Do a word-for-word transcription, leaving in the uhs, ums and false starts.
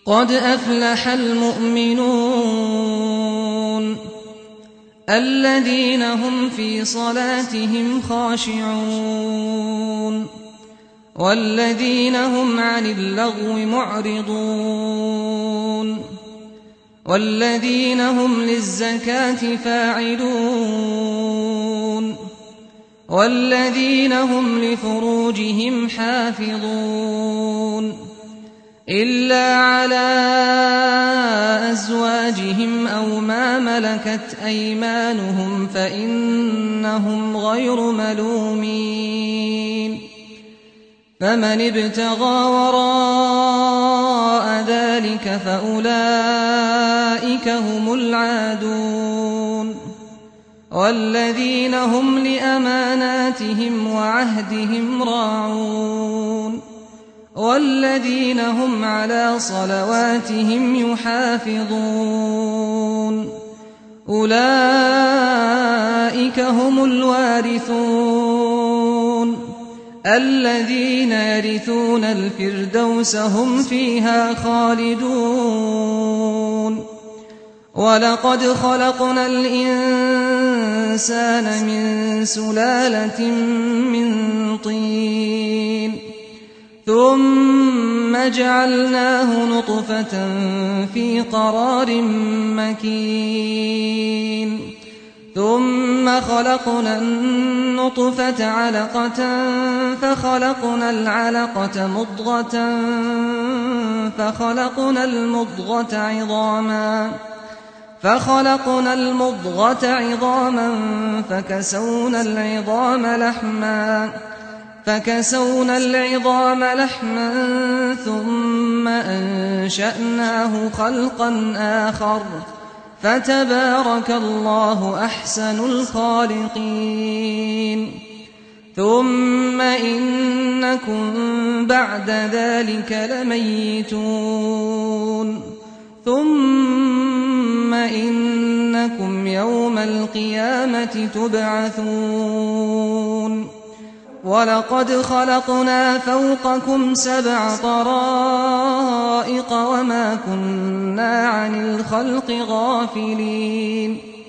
قد أفلح المؤمنون الذين هم في صلاتهم خاشعون والذين هم عن اللغو معرضون والذين هم للزكاة فاعلون والذين هم لفروجهم حافظون إلا على أزواجهم أو ما ملكت أيمانهم فإنهم غير ملومين فمن ابتغى وراء ذلك فأولئك هم العادون والذين هم لأماناتهم وعهدهم راعون والذين هم على صلواتهم يحافظون أولئك هم الوارثون الذين يرثون الفردوس هم فيها خالدون ولقد خلقنا الإنسان من سلالة من طين ثم جعلناه نطفة في قرار مكين ثم خلقنا النطفة علقة فخلقنا العلقة مضغة فخلقنا المضغة عظاما فخلقنا المضغة عظاما فكسونا العظام لحما فكسونا العظام لحما ثم أنشأناه خلقا آخر فتبارك الله أحسن الخالقين ثم إنكم بعد ذلك لميتون ثم إنكم يوم القيامة تبعثون ولقد خلقنا فوقكم سبع طرائق وما كنا عن الخلق غافلين